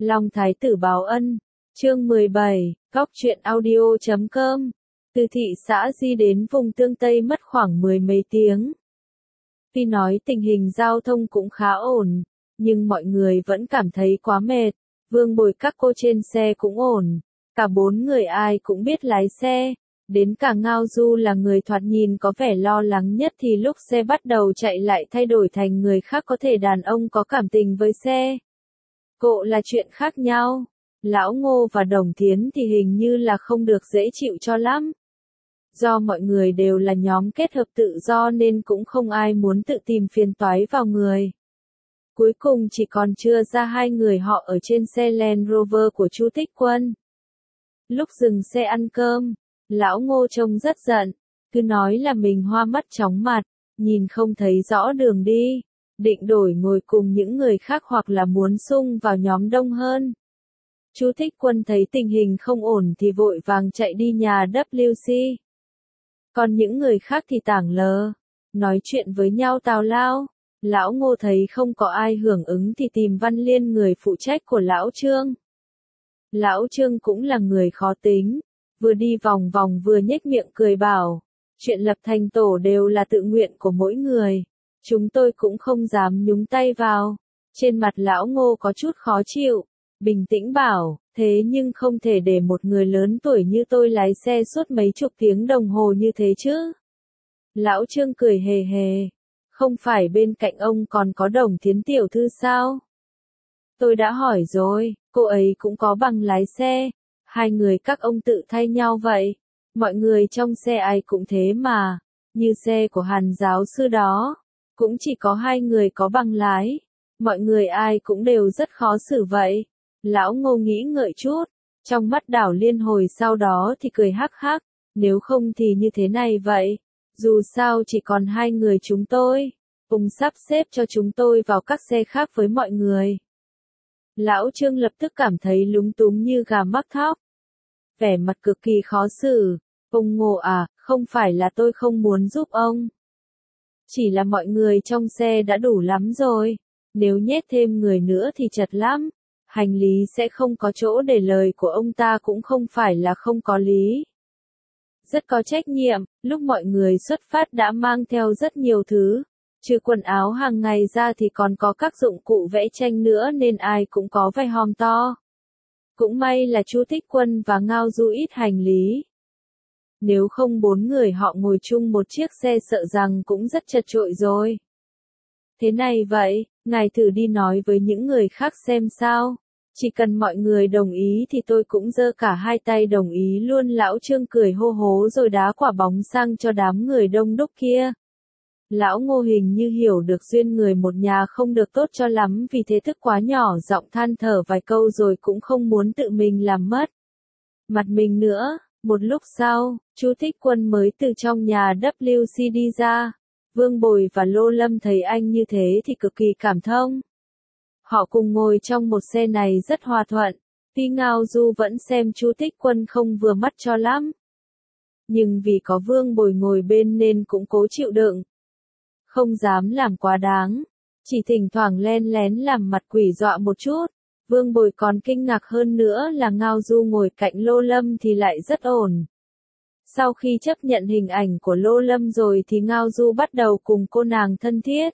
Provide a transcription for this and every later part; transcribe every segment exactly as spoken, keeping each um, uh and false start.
Long Thái tử báo ân, chương mười bảy, Cóc truyện audio chấm com. Từ thị xã Di đến vùng Tương Tây mất khoảng mười mấy tiếng. Tuy nói tình hình giao thông cũng khá ổn, nhưng mọi người vẫn cảm thấy quá mệt. Vương Bồi các cô trên xe cũng ổn, cả bốn người ai cũng biết lái xe. Đến cả Ngao Du là người thoạt nhìn có vẻ lo lắng nhất thì lúc xe bắt đầu chạy lại thay đổi thành người khác, có thể đàn ông có cảm tình với xe. Cộ là chuyện khác nhau. Lão Ngô và Đồng Thiến thì hình như là không được dễ chịu cho lắm. Do mọi người đều là nhóm kết hợp tự do nên cũng không ai muốn tự tìm phiền toái vào người. Cuối cùng chỉ còn chưa ra hai người họ ở trên xe Land Rover của Chu Tích Quân. Lúc dừng xe ăn cơm, Lão Ngô trông rất giận, cứ nói là mình hoa mắt chóng mặt, nhìn không thấy rõ đường đi, định đổi ngồi cùng những người khác hoặc là muốn xung vào nhóm đông hơn. Chu Thích Quân thấy tình hình không ổn thì vội vàng chạy đi nhà W C. Còn những người khác thì tảng lờ, nói chuyện với nhau tào lao. Lão Ngô thấy không có ai hưởng ứng thì tìm Văn Liên, người phụ trách của Lão Trương. Lão Trương cũng là người khó tính, vừa đi vòng vòng vừa nhếch miệng cười bảo, chuyện lập thành tổ đều là tự nguyện của mỗi người, chúng tôi cũng không dám nhúng tay vào. Trên mặt Lão Ngô có chút khó chịu, bình tĩnh bảo, thế nhưng không thể để một người lớn tuổi như tôi lái xe suốt mấy chục tiếng đồng hồ như thế chứ. Lão Trương cười hề hề, không phải bên cạnh ông còn có Đồng Thiến tiểu thư sao? Tôi đã hỏi rồi, cô ấy cũng có bằng lái xe, hai người các ông tự thay nhau vậy, mọi người trong xe ai cũng thế mà, như xe của Hàn giáo sư đó, cũng chỉ có hai người có bằng lái, mọi người ai cũng đều rất khó xử vậy. Lão Ngô nghĩ ngợi chút, trong mắt đảo liên hồi sau đó thì cười hắc hắc, nếu không thì như thế này vậy, dù sao chỉ còn hai người chúng tôi, cùng sắp xếp cho chúng tôi vào các xe khác với mọi người. Lão Trương lập tức cảm thấy lúng túng như gà mắc thóc, vẻ mặt cực kỳ khó xử. Ông Ngô à, không phải là tôi không muốn giúp ông, chỉ là mọi người trong xe đã đủ lắm rồi, nếu nhét thêm người nữa thì chật lắm, hành lý sẽ không có chỗ để, lời của ông ta cũng không phải là không có lý. Rất có trách nhiệm, lúc mọi người xuất phát đã mang theo rất nhiều thứ, trừ quần áo hàng ngày ra thì còn có các dụng cụ vẽ tranh nữa nên ai cũng có vài hòm to. Cũng may là Chu Thích Quân và Ngao Du ít hành lý. Nếu không bốn người họ ngồi chung một chiếc xe sợ rằng cũng rất chật chội rồi. Thế này vậy, ngài thử đi nói với những người khác xem sao. Chỉ cần mọi người đồng ý thì tôi cũng giơ cả hai tay đồng ý luôn. Lão Trương cười hô hố rồi đá quả bóng sang cho đám người đông đúc kia. Lão Ngô hình như hiểu được duyên người một nhà không được tốt cho lắm, vì thế thức quá nhỏ giọng than thở vài câu rồi cũng không muốn tự mình làm mất mặt mình nữa. Một lúc sau, Chu Thích Quân mới từ trong nhà W C đi ra. Vương Bồi và Lô Lâm thấy anh như thế thì cực kỳ cảm thông. Họ cùng ngồi trong một xe này rất hòa thuận. Tuy Ngao Du vẫn xem Chu Thích Quân không vừa mắt cho lắm, nhưng vì có Vương Bồi ngồi bên nên cũng cố chịu đựng, không dám làm quá đáng, chỉ thỉnh thoảng len lén làm mặt quỷ dọa một chút. Vương Bồi còn kinh ngạc hơn nữa là Ngao Du ngồi cạnh Lô Lâm thì lại rất ổn. Sau khi chấp nhận hình ảnh của Lô Lâm rồi thì Ngao Du bắt đầu cùng cô nàng thân thiết,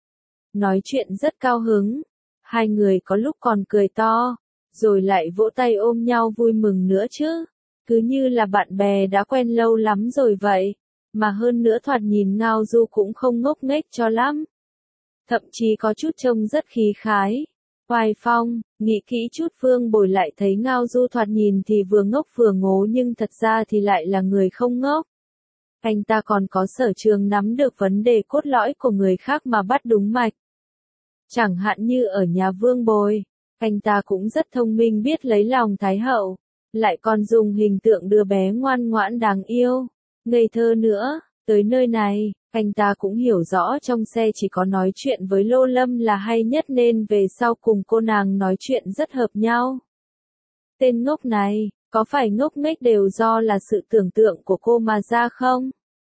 nói chuyện rất cao hứng. Hai người có lúc còn cười to, rồi lại vỗ tay ôm nhau vui mừng nữa chứ, cứ như là bạn bè đã quen lâu lắm rồi vậy. Mà hơn nữa thoạt nhìn Ngao Du cũng không ngốc nghếch cho lắm, thậm chí có chút trông rất khí khái, oai phong. Nghĩ kỹ chút Vương Bồi lại thấy Ngao Du thoạt nhìn thì vừa ngốc vừa ngố nhưng thật ra thì lại là người không ngốc. Anh ta còn có sở trường nắm được vấn đề cốt lõi của người khác mà bắt đúng mạch. Chẳng hạn như ở nhà Vương Bồi, anh ta cũng rất thông minh, biết lấy lòng Thái hậu, lại còn dùng hình tượng đứa bé ngoan ngoãn đáng yêu, ngây thơ nữa. Tới nơi này, anh ta cũng hiểu rõ trong xe chỉ có nói chuyện với Lô Lâm là hay nhất nên về sau cùng cô nàng nói chuyện rất hợp nhau. Tên ngốc này, có phải ngốc nghếch đều do là sự tưởng tượng của cô mà ra không?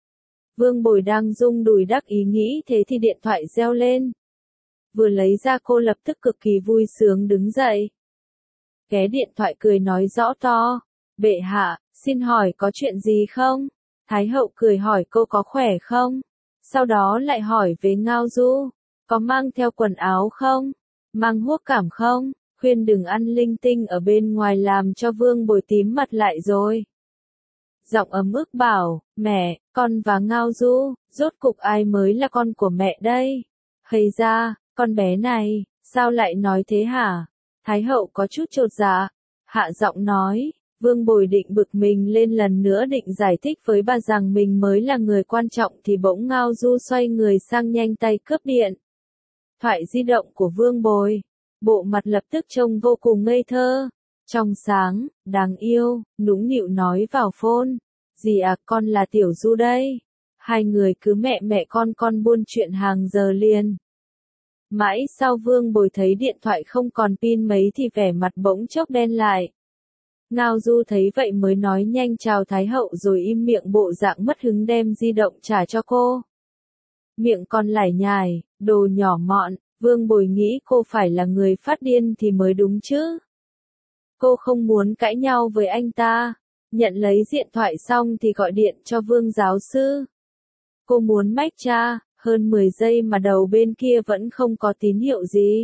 Vương Bồi đang rung đùi đắc ý nghĩ thế thì điện thoại reo lên. Vừa lấy ra cô lập tức cực kỳ vui sướng đứng dậy. Ké điện thoại cười nói rõ to. Bệ hạ, xin hỏi có chuyện gì không? Thái hậu cười hỏi cô có khỏe không? Sau đó lại hỏi về Ngao Du. Có mang theo quần áo không? Mang huốc cảm không? Khuyên đừng ăn linh tinh ở bên ngoài làm cho Vương Bồi tím mặt lại rồi. Giọng ấm ức bảo, mẹ, con và Ngao Du, rốt cục ai mới là con của mẹ đây? Hây ra, con bé này, sao lại nói thế hả? Thái hậu có chút chột dạ, hạ giọng nói, Vương Bồi định bực mình lên lần nữa định giải thích với bà rằng mình mới là người quan trọng thì bỗng Ngao Du xoay người sang nhanh tay cướp điện thoại di động của Vương Bồi. Bộ mặt lập tức trông vô cùng ngây thơ, trong sáng, đáng yêu, nũng nịu nói vào phone. Dì à, con là Tiểu Du đây. Hai người cứ mẹ mẹ con con buôn chuyện hàng giờ liền. Mãi sau Vương Bồi thấy điện thoại không còn pin mấy thì vẻ mặt bỗng chốc đen lại. Ngao Du thấy vậy mới nói nhanh chào Thái hậu rồi im miệng bộ dạng mất hứng đem di động trả cho cô. Miệng còn lải nhải, đồ nhỏ mọn, Vương Bồi nghĩ cô phải là người phát điên thì mới đúng chứ. Cô không muốn cãi nhau với anh ta. Nhận lấy điện thoại xong thì gọi điện cho Vương giáo sư. Cô muốn mách cha, hơn mười giây mà đầu bên kia vẫn không có tín hiệu gì.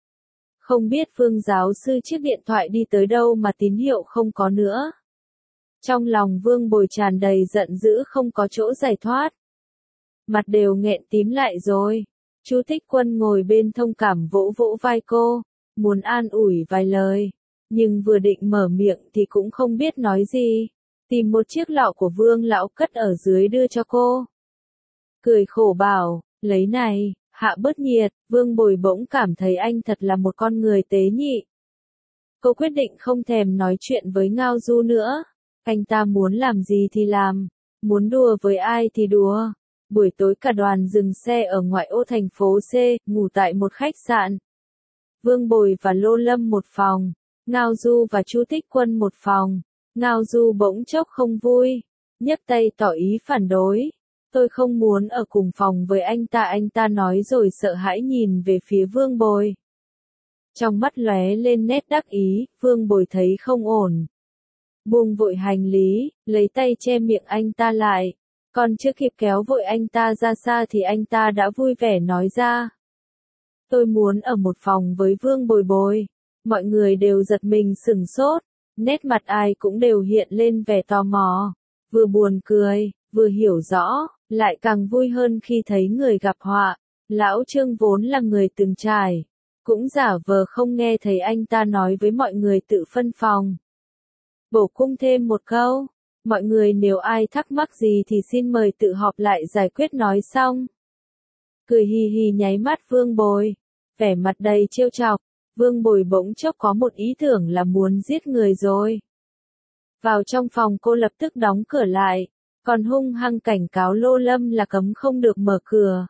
Không biết Vương giáo sư chiếc điện thoại đi tới đâu mà tín hiệu không có nữa. Trong lòng Vương Bồi tràn đầy giận dữ không có chỗ giải thoát. Mặt đều nghẹn tím lại rồi. Chu Thích Quân ngồi bên thông cảm vỗ vỗ vai cô, muốn an ủi vài lời. Nhưng vừa định mở miệng thì cũng không biết nói gì. Tìm một chiếc lọ của Vương lão cất ở dưới đưa cho cô. Cười khổ bảo, lấy này, hạ bớt nhiệt. Vương Bồi bỗng cảm thấy anh thật là một con người tế nhị. Cô quyết định không thèm nói chuyện với Ngao Du nữa. Anh ta muốn làm gì thì làm, muốn đùa với ai thì đùa. Buổi tối cả đoàn dừng xe ở ngoại ô thành phố C, ngủ tại một khách sạn. Vương Bồi và Lô Lâm một phòng, Ngao Du và Chu Thích Quân một phòng. Ngao Du bỗng chốc không vui, nhấc tay tỏ ý phản đối. Tôi không muốn ở cùng phòng với anh ta, anh ta nói rồi sợ hãi nhìn về phía Vương Bồi. Trong mắt lóe lên nét đắc ý, Vương Bồi thấy không ổn. Buông vội hành lý, lấy tay che miệng anh ta lại. Còn chưa kịp kéo vội anh ta ra xa thì anh ta đã vui vẻ nói ra. Tôi muốn ở một phòng với Vương Bồi Bồi. Mọi người đều giật mình sửng sốt. Nét mặt ai cũng đều hiện lên vẻ tò mò. Vừa buồn cười, vừa hiểu rõ, lại càng vui hơn khi thấy người gặp họa. Lão Trương vốn là người từng trải. Cũng giả vờ không nghe thấy anh ta nói với mọi người tự phân phòng. Bổ cung thêm một câu. Mọi người nếu ai thắc mắc gì thì xin mời tự họp lại giải quyết nói xong. Cười hì hì nháy mắt Vương Bồi. Vẻ mặt đầy trêu chọc. Vương Bồi bỗng chốc có một ý tưởng là muốn giết người rồi. Vào trong phòng cô lập tức đóng cửa lại. Còn hung hăng cảnh cáo Lô Lâm là cấm không được mở cửa.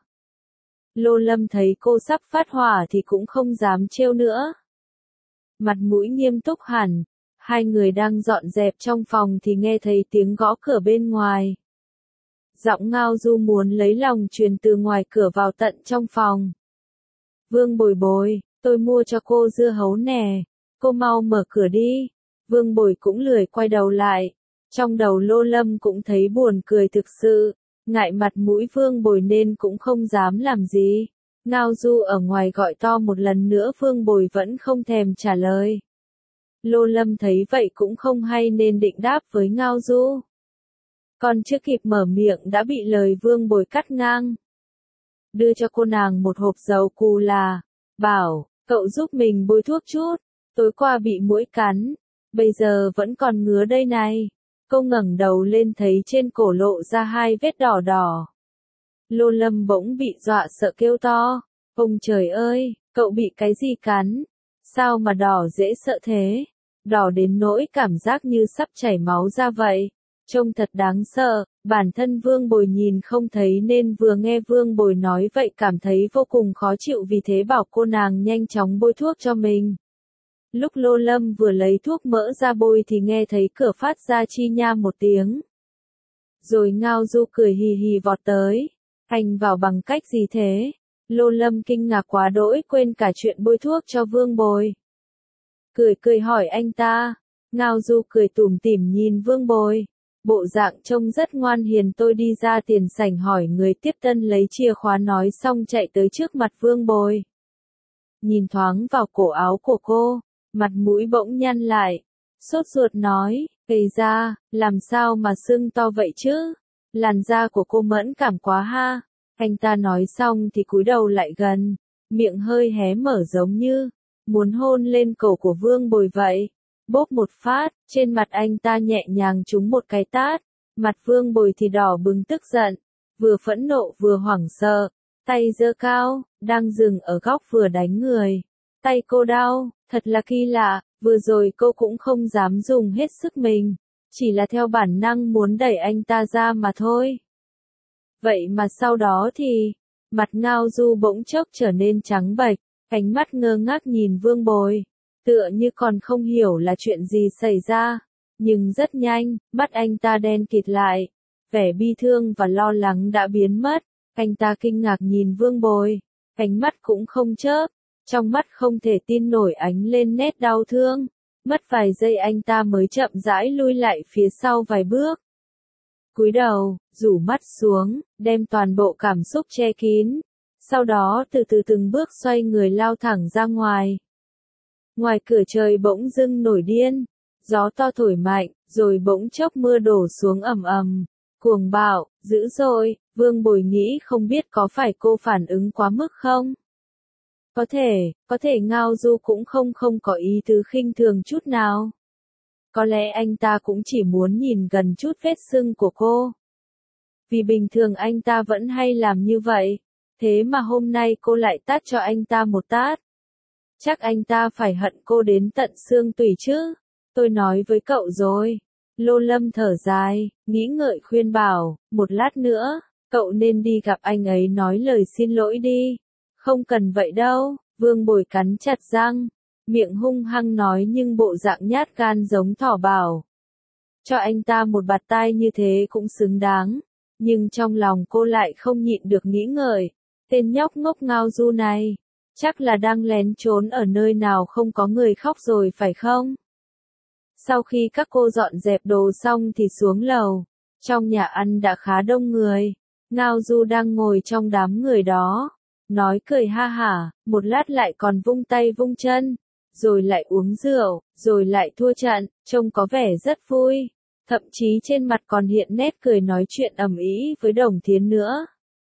Lô Lâm thấy cô sắp phát hỏa thì cũng không dám trêu nữa. Mặt mũi nghiêm túc hẳn. Hai người đang dọn dẹp trong phòng thì nghe thấy tiếng gõ cửa bên ngoài. Giọng Ngao Du muốn lấy lòng truyền từ ngoài cửa vào tận trong phòng. Vương Bồi Bồi, tôi mua cho cô dưa hấu nè. Cô mau mở cửa đi. Vương Bồi cũng lười quay đầu lại. Trong đầu Lô Lâm cũng thấy buồn cười thực sự. Ngại mặt mũi Vương Bồi nên cũng không dám làm gì. Ngao Du ở ngoài gọi to một lần nữa Vương Bồi vẫn không thèm trả lời. Lô Lâm thấy vậy cũng không hay nên định đáp với Ngao Du. Còn chưa kịp mở miệng đã bị lời Vương Bồi cắt ngang. Đưa cho cô nàng một hộp dầu cù là, bảo, cậu giúp mình bôi thuốc chút, tối qua bị muỗi cắn, bây giờ vẫn còn ngứa đây này. Cô ngẩng đầu lên thấy trên cổ lộ ra hai vết đỏ đỏ. Lô Lâm bỗng bị dọa sợ kêu to, ông trời ơi, cậu bị cái gì cắn? Sao mà đỏ dễ sợ thế? Đỏ đến nỗi cảm giác như sắp chảy máu ra vậy. Trông thật đáng sợ, bản thân Vương Bồi nhìn không thấy nên vừa nghe Vương Bồi nói vậy cảm thấy vô cùng khó chịu vì thế bảo cô nàng nhanh chóng bôi thuốc cho mình. Lúc Lô Lâm vừa lấy thuốc mỡ ra bôi thì nghe thấy cửa phát ra chi nha một tiếng. Rồi Ngao Du cười hì hì vọt tới. Anh vào bằng cách gì thế? Lô Lâm kinh ngạc quá đỗi quên cả chuyện bôi thuốc cho Vương Bồi. cười cười hỏi anh ta. Ngao Du cười tủm tỉm nhìn Vương Bồi. Bộ dạng trông rất ngoan hiền. Tôi đi ra tiền sảnh hỏi người tiếp tân lấy chìa khóa nói xong chạy tới trước mặt Vương Bồi. Nhìn thoáng vào cổ áo của cô, mặt mũi bỗng nhăn lại. Sốt ruột nói, gầy ra, làm sao mà sưng to vậy chứ? Làn da của cô mẫn cảm quá ha. Anh ta nói xong thì cúi đầu lại gần, miệng hơi hé mở giống như muốn hôn lên cổ của Vương Bồi vậy. Bốp một phát, trên mặt anh ta nhẹ nhàng trúng một cái tát. Mặt Vương Bồi thì đỏ bừng tức giận, vừa phẫn nộ vừa hoảng sợ, tay giơ cao, đang dừng ở góc vừa đánh người. Tay cô đau, thật là kỳ lạ, vừa rồi cô cũng không dám dùng hết sức mình, chỉ là theo bản năng muốn đẩy anh ta ra mà thôi. Vậy mà sau đó thì, mặt Ngao Du bỗng chốc trở nên trắng bệch, ánh mắt ngơ ngác nhìn Vương Bồi, tựa như còn không hiểu là chuyện gì xảy ra. Nhưng rất nhanh, mắt anh ta đen kịt lại, vẻ bi thương và lo lắng đã biến mất. Anh ta kinh ngạc nhìn Vương Bồi, ánh mắt cũng không chớp, trong mắt không thể tin nổi ánh lên nét đau thương. Mất vài giây anh ta mới chậm rãi lui lại phía sau vài bước. Cúi đầu, rủ mắt xuống, đem toàn bộ cảm xúc che kín. Sau đó từ từ từng bước xoay người lao thẳng ra ngoài. Ngoài cửa trời bỗng dưng nổi điên, gió to thổi mạnh, rồi bỗng chốc mưa đổ xuống ầm ầm, cuồng bạo, dữ dội. Vương Bồi nghĩ không biết có phải cô phản ứng quá mức không? Có thể, có thể Ngao Du cũng không không có ý tứ khinh thường chút nào. Có lẽ anh ta cũng chỉ muốn nhìn gần chút vết sưng của cô. Vì bình thường anh ta vẫn hay làm như vậy, thế mà hôm nay cô lại tát cho anh ta một tát. Chắc anh ta phải hận cô đến tận xương tủy chứ. Tôi nói với cậu rồi. Lô Lâm thở dài, nghĩ ngợi khuyên bảo, một lát nữa, cậu nên đi gặp anh ấy nói lời xin lỗi đi. Không cần vậy đâu. Vương Bồi cắn chặt răng, miệng hung hăng nói nhưng bộ dạng nhát gan giống thỏ bảo. Cho anh ta một bạt tai như thế cũng xứng đáng. Nhưng trong lòng cô lại không nhịn được nghĩ ngợi. Tên nhóc ngốc Ngao Du này, chắc là đang lén trốn ở nơi nào không có người khóc rồi phải không? Sau khi các cô dọn dẹp đồ xong thì xuống lầu. Trong nhà ăn đã khá đông người. Ngao Du đang ngồi trong đám người đó, nói cười ha hả, một lát lại còn vung tay vung chân, rồi lại uống rượu, rồi lại thua trận, trông có vẻ rất vui. Thậm chí trên mặt còn hiện nét cười nói chuyện ầm ĩ với Đồng Thiến nữa.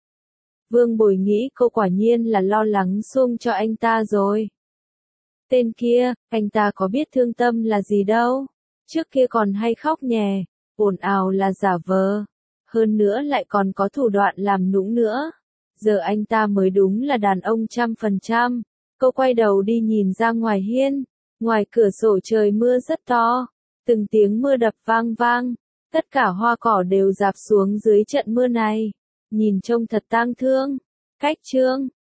Vương Bồi nghĩ cô quả nhiên là lo lắng xung cho anh ta rồi. Tên kia, anh ta có biết thương tâm là gì đâu. Trước kia còn hay khóc nhè, ồn ào là giả vờ. Hơn nữa lại còn có thủ đoạn làm nũng nữa. Giờ anh ta mới đúng là đàn ông trăm phần trăm. Cô quay đầu đi nhìn ra ngoài hiên. Ngoài cửa sổ trời mưa rất to. Từng tiếng mưa đập vang vang. Tất cả hoa cỏ đều rạp xuống dưới trận mưa này. Nhìn trông thật tang thương. Cách chương